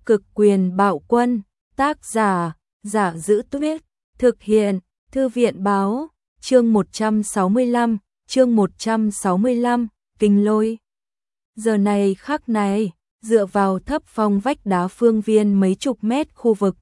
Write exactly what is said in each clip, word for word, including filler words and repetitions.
Cực quyền bạo quân, tác giả, Giả Giữ Tuyết, thực hiện, Thư viện báo, chương một trăm sáu mươi lăm, chương một trăm sáu mươi lăm, Kinh Lôi. Giờ này khắc này, dựa vào thấp phong vách đá phương viên mấy chục mét khu vực.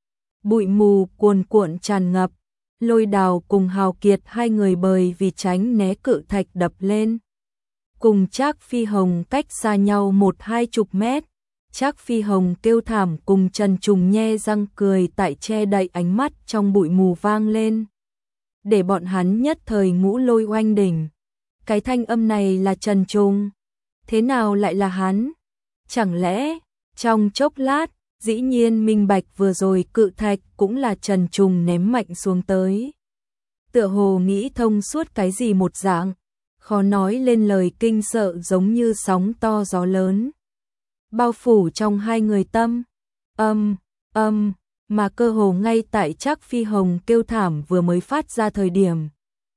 Bụi mù cuồn cuộn tràn ngập, Lôi Đào cùng Hào Kiệt hai người bởi vì tránh né cự thạch đập lên. Cùng Trác Phi Hồng cách xa nhau một hai chục mét. Trác Phi Hồng kêu thảm cùng Trần Trùng nhe răng cười tại che đậy ánh mắt trong bụi mù vang lên. Để bọn hắn nhất thời ngũ lôi oanh đỉnh. Cái thanh âm này là Trần Trùng. Thế nào lại là hắn? Chẳng lẽ, trong chốc lát, dĩ nhiên minh bạch vừa rồi cự thạch cũng là Trần Trùng ném mạnh xuống tới. Tựa hồ nghĩ thông suốt cái gì một dạng, khó nói lên lời kinh sợ giống như sóng to gió lớn. Bao phủ trong hai người tâm, âm, âm, mà cơ hồ ngay tại Trác Phi Hồng kêu thảm vừa mới phát ra thời điểm.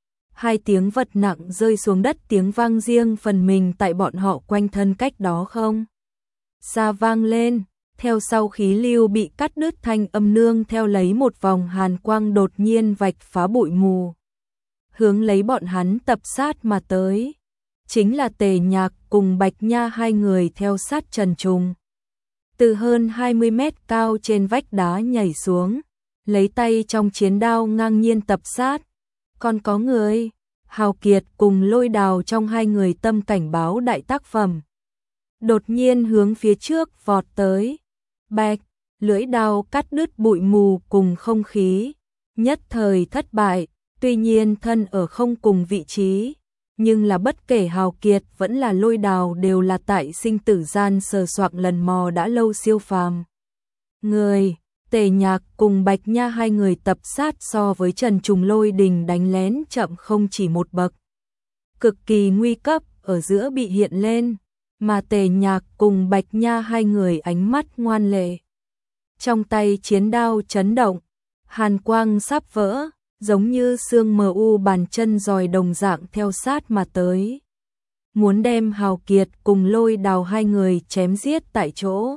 Hai tiếng vật nặng rơi xuống đất tiếng vang riêng phần mình tại bọn họ quanh thân cách đó không xa vang lên, theo sau khí lưu bị cắt đứt thanh âm nương theo lấy một vòng hàn quang đột nhiên vạch phá bụi mù. Hướng lấy bọn hắn tập sát mà tới. Chính là Tề Nhạc cùng Bạch Nha hai người theo sát Trần Trùng. Từ hơn hai mươi mét cao trên vách đá nhảy xuống, lấy tay trong chiến đao ngang nhiên tập sát. Còn có người, Hào Kiệt cùng Lôi Đào trong hai người tâm cảnh báo đại tác phẩm. Đột nhiên hướng phía trước vọt tới. Bạch, lưỡi đao cắt đứt bụi mù cùng không khí. Nhất thời thất bại, tuy nhiên thân ở không cùng vị trí. Nhưng là bất kể Hào Kiệt vẫn là Lôi Đào đều là tại sinh tử gian sờ soạng lần mò đã lâu siêu phàm. Người, Tề Nhạc cùng Bạch Nha hai người tập sát so với Trần Trùng Lôi Đình đánh lén chậm không chỉ một bậc. Cực kỳ nguy cấp ở giữa bị hiện lên, mà Tề Nhạc cùng Bạch Nha hai người ánh mắt ngoan lệ. Trong tay chiến đao chấn động, hàn quang sắp vỡ. Giống như xương mờ u bàn chân giòi đồng dạng theo sát mà tới. Muốn đem Hào Kiệt cùng Lôi Đào hai người chém giết tại chỗ.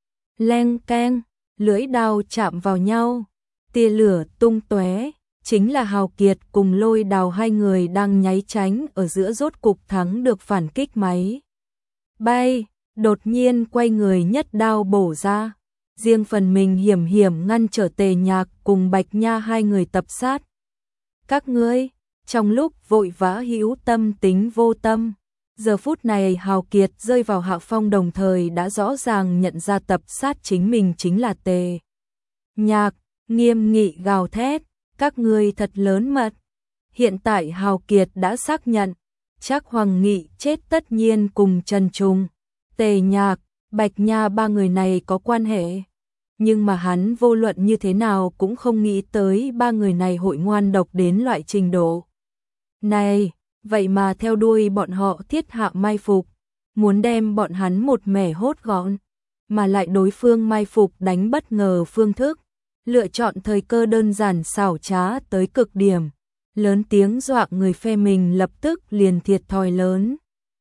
Leng keng, lưỡi đao chạm vào nhau. Tia lửa tung tóe, chính là Hào Kiệt cùng Lôi Đào hai người đang nháy tránh ở giữa rốt cục thắng được phản kích máy. Bay, đột nhiên quay người nhất đao bổ ra. Riêng phần mình hiểm hiểm ngăn trở Tề Nhạc cùng Bạch Nha hai người tập sát. Các ngươi, trong lúc vội vã hữu tâm tính vô tâm, giờ phút này Hào Kiệt rơi vào hạ phong đồng thời đã rõ ràng nhận ra tập sát chính mình chính là Tề Nhạc, nghiêm nghị gào thét, các ngươi thật lớn mật. Hiện tại Hào Kiệt đã xác nhận, Trác Hoàng Nghị chết tất nhiên cùng Trần Trùng, Tề Nhạc, Bạch Nha ba người này có quan hệ. Nhưng mà hắn vô luận như thế nào cũng không nghĩ tới ba người này hội ngoan độc đến loại trình độ này, vậy mà theo đuôi bọn họ thiết hạ mai phục, muốn đem bọn hắn một mẻ hốt gọn, mà lại đối phương mai phục đánh bất ngờ phương thức, lựa chọn thời cơ đơn giản xảo trá tới cực điểm, lớn tiếng dọa người phe mình lập tức liền thiệt thòi lớn.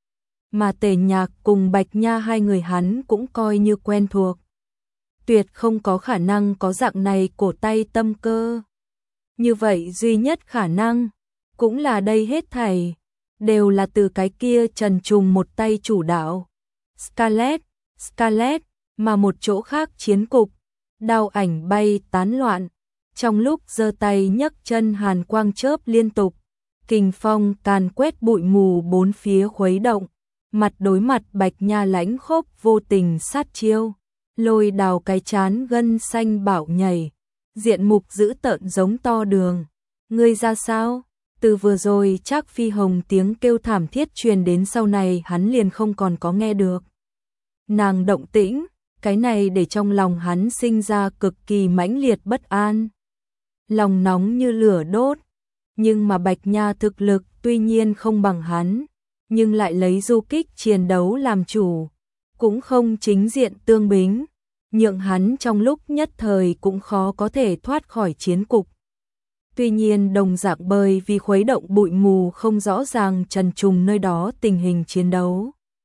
Mà Tề Nhạc cùng Bạch Nha hai người hắn cũng coi như quen thuộc. Tuyệt không có khả năng có dạng này cổ tay tâm cơ. Như vậy duy nhất khả năng, cũng là đây hết thảy, đều là từ cái kia Trần Trùng một tay chủ đạo. Scarlet, Scarlet, mà một chỗ khác chiến cục, đao ảnh bay tán loạn. Trong lúc giơ tay nhấc chân hàn quang chớp liên tục, kình phong càn quét bụi mù bốn phía khuấy động, mặt đối mặt Bạch Nha lãnh khốc vô tình sát chiêu. Lôi Đào cái chán gân xanh bảo nhảy, diện mục dữ tợn giống to đường. Ngươi ra sao? Từ vừa rồi Trác Phi Hồng tiếng kêu thảm thiết truyền đến sau này hắn liền không còn có nghe được. Nàng động tĩnh, cái này để trong lòng hắn sinh ra cực kỳ mãnh liệt bất an. Lòng nóng như lửa đốt, nhưng mà Bạch Nha thực lực tuy nhiên không bằng hắn, nhưng lại lấy du kích chiến đấu làm chủ. Cũng không chính diện tương bính, nhượng hắn trong lúc nhất thời cũng khó có thể thoát khỏi chiến cục. Tuy nhiên đồng dạng bởi vì khuấy động bụi mù không rõ ràng Trần Trùng nơi đó tình hình chiến đấu.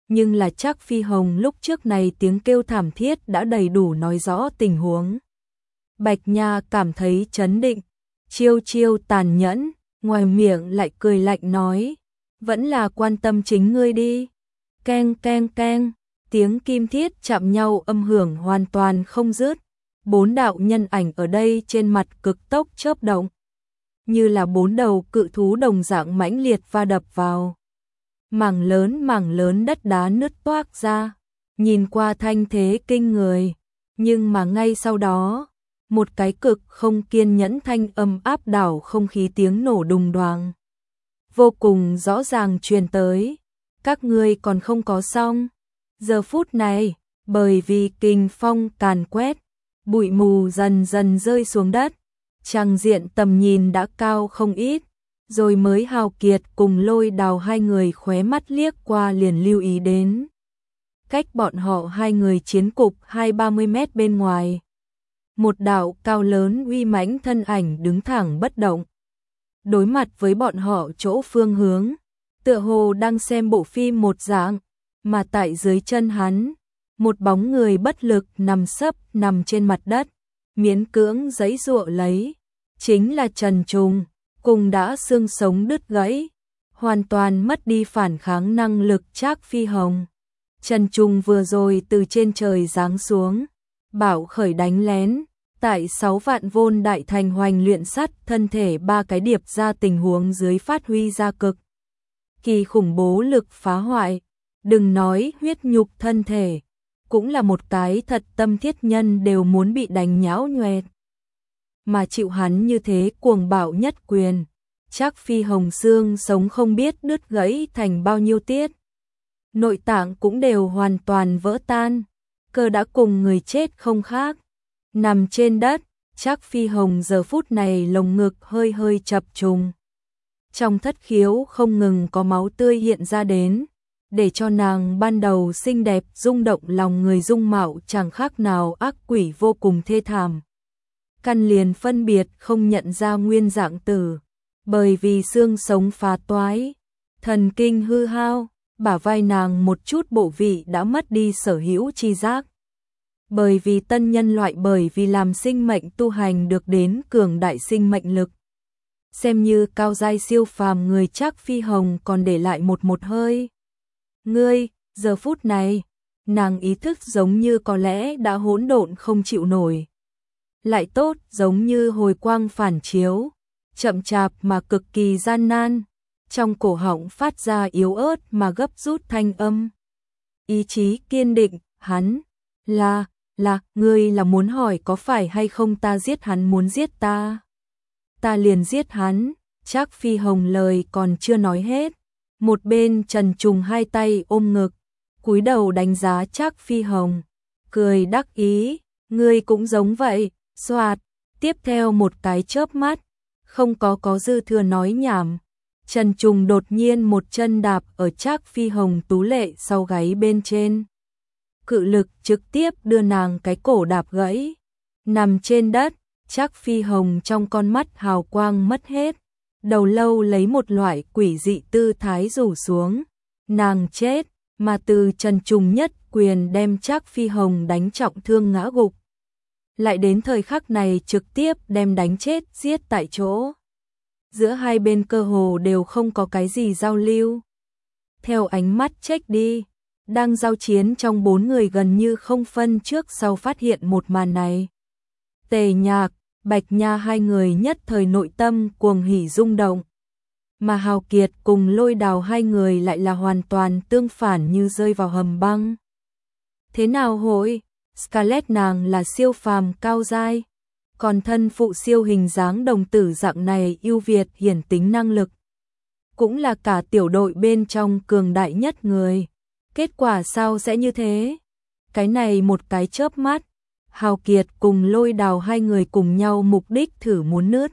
nhưng là Trác Phi Hồng lúc trước này tiếng kêu thảm thiết đã đầy đủ nói rõ tình huống. Bạch Nha cảm thấy chấn định, chiêu chiêu tàn nhẫn, ngoài miệng lại cười lạnh nói, vẫn là quan tâm chính ngươi đi. Keng keng keng, tiếng kim thiết chạm nhau âm hưởng hoàn toàn không dứt. Bốn đạo nhân ảnh ở đây trên mặt cực tốc chớp động, như là bốn đầu cự thú đồng dạng mãnh liệt va đập vào. Mảng lớn mảng lớn đất đá nứt toác ra, nhìn qua thanh thế kinh người, nhưng mà ngay sau đó, một cái cực không kiên nhẫn thanh âm áp đảo không khí tiếng nổ đùng đoàng. Vô cùng rõ ràng truyền tới, các ngươi còn không có xong. Giờ phút này, bởi vì kình phong càn quét, bụi mù dần dần rơi xuống đất, tràng diện tầm nhìn đã cao không ít, rồi mới Hào Kiệt cùng Lôi Đào hai người khóe mắt liếc qua liền lưu ý đến. Cách bọn họ hai người chiến cục hai ba mươi mét bên ngoài. Một đạo cao lớn uy mãnh thân ảnh đứng thẳng bất động. Đối mặt với bọn họ chỗ phương hướng, tựa hồ đang xem bộ phim một dạng, mà tại dưới chân hắn, một bóng người bất lực nằm sấp nằm trên mặt đất, miễn cưỡng giãy giụa lấy, chính là Trần Trùng, cùng đã xương sống đứt gãy, hoàn toàn mất đi phản kháng năng lực Trác Phi Hồng. Trần Trùng vừa rồi từ trên trời giáng xuống, bảo khởi đánh lén, tại sáu vạn vôn đại thành hoành luyện sắt thân thể ba cái điệp ra tình huống dưới phát huy ra cực kỳ khủng bố lực phá hoại, đừng nói huyết nhục thân thể, cũng là một cái thật tâm thiết nhân đều muốn bị đánh nhão nhoẹt. Mà chịu hắn như thế cuồng bạo nhất quyền, Trác Phi Hồng xương sống không biết đứt gãy thành bao nhiêu tiết. Nội tạng cũng đều hoàn toàn vỡ tan, cơ đã cùng người chết không khác. Nằm trên đất, Trác Phi Hồng giờ phút này lồng ngực hơi hơi chập trùng. Trong thất khiếu không ngừng có máu tươi hiện ra đến, để cho nàng ban đầu xinh đẹp rung động lòng người dung mạo chẳng khác nào ác quỷ vô cùng thê thảm. Căn liền phân biệt không nhận ra nguyên dạng tử, bởi vì xương sống phá toái, thần kinh hư hao, bả vai nàng một chút bộ vị đã mất đi sở hữu chi giác. Bởi vì tân nhân loại bởi vì làm sinh mệnh tu hành được đến cường đại sinh mệnh lực. Xem như cao giai siêu phàm người Trác Phi Hồng còn để lại một một hơi. Ngươi, giờ phút này, nàng ý thức giống như có lẽ đã hỗn độn không chịu nổi. Lại tốt giống như hồi quang phản chiếu, chậm chạp mà cực kỳ gian nan, trong cổ họng phát ra yếu ớt mà gấp rút thanh âm. Ý chí kiên định, hắn, là, là, ngươi là muốn hỏi có phải hay không ta giết hắn muốn giết ta. Ta liền giết hắn, Trác Phi Hồng lời còn chưa nói hết. Một bên Trần Trùng hai tay ôm ngực, cúi đầu đánh giá Trác Phi Hồng, cười đắc ý, ngươi cũng giống vậy, xoạt, tiếp theo một cái chớp mắt, không có có dư thừa nói nhảm. Trần Trùng đột nhiên một chân đạp ở Trác Phi Hồng tú lệ sau gáy bên trên. Cự lực trực tiếp đưa nàng cái cổ đạp gãy. Nằm trên đất, Trác Phi Hồng trong con mắt hào quang mất hết. Đầu lâu lấy một loại quỷ dị tư thái rủ xuống. Nàng chết, mà từ Trần Trùng nhất quyền đem Trác Phi Hồng đánh trọng thương ngã gục. Lại đến thời khắc này trực tiếp đem đánh chết giết tại chỗ. Giữa hai bên cơ hồ đều không có cái gì giao lưu. Theo ánh mắt check đi, đang giao chiến trong bốn người gần như không phân trước sau phát hiện một màn này. Tề Nhạc, Bạch Nha hai người nhất thời nội tâm cuồng hỉ rung động. Mà Hào Kiệt cùng Lôi Đào hai người lại là hoàn toàn tương phản như rơi vào hầm băng. Thế nào hội? Scarlett nàng là siêu phàm cao giai, còn thân phụ siêu hình dáng đồng tử dạng này ưu việt hiển tính năng lực. Cũng là cả tiểu đội bên trong cường đại nhất người. Kết quả sao sẽ như thế? Cái này một cái chớp mắt, Hào Kiệt cùng Lôi Đào hai người cùng nhau mục đích thử muốn nứt.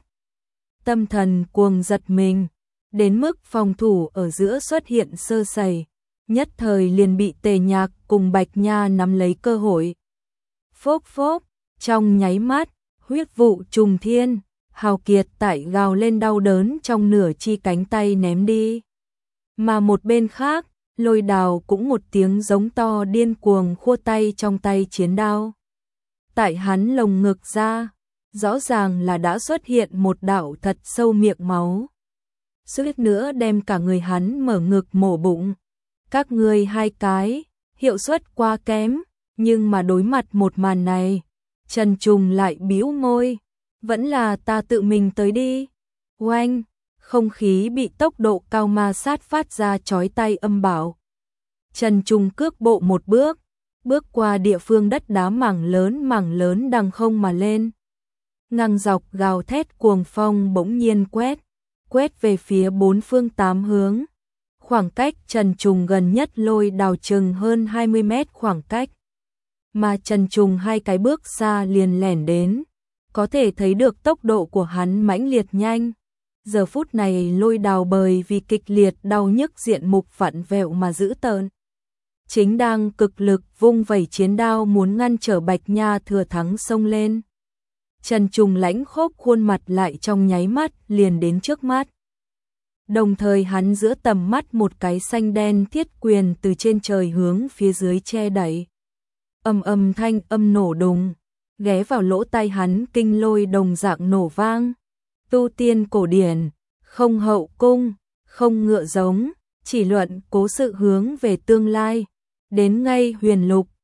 Tâm thần cuồng giật mình, đến mức phòng thủ ở giữa xuất hiện sơ sẩy, nhất thời liền bị Tề Nhạc cùng Bạch Nha nắm lấy cơ hội. Phốc phốc, trong nháy mắt, huyết vụ trùng thiên, Hào Kiệt tại gào lên đau đớn trong nửa chi cánh tay ném đi. Mà một bên khác, Lôi Đào cũng một tiếng giống to điên cuồng khua tay trong tay chiến đao. Tại hắn lồng ngực ra, rõ ràng là đã xuất hiện một đạo thật sâu miệng máu. Suýt nữa đem cả người hắn mở ngực mổ bụng. Các ngươi hai cái, hiệu suất quá kém, nhưng mà đối mặt một màn này, Trần Trùng lại bĩu môi, vẫn là ta tự mình tới đi. Oanh, không khí bị tốc độ cao ma sát phát ra chói tai âm bảo. Trần Trùng cước bộ một bước, bước qua địa phương đất đá mảng lớn mảng lớn đằng không mà lên. Ngang dọc gào thét cuồng phong bỗng nhiên quét, quét về phía bốn phương tám hướng. Khoảng cách Trần Trùng gần nhất Lôi Đào chừng hơn hai mươi mét khoảng cách. Mà Trần Trùng hai cái bước xa liền lẻn đến, có thể thấy được tốc độ của hắn mãnh liệt nhanh. Giờ phút này Lôi Đào bởi vì kịch liệt đau nhức diện mục vặn vẹo mà dữ tợn. Chính đang cực lực vung vẩy chiến đao muốn ngăn trở Bạch Nha Thừa Thắng xông lên. Trần Trùng lãnh khốc khuôn mặt lại trong nháy mắt liền đến trước mắt. Đồng thời hắn giữa tầm mắt một cái xanh đen thiết quyền từ trên trời hướng phía dưới che đẩy. Âm âm thanh âm nổ đùng, ghé vào lỗ tai hắn kinh lôi đồng dạng nổ vang. Tu tiên cổ điển, không hậu cung, không ngựa giống, chỉ luận cố sự hướng về tương lai. Đến ngay huyền lục,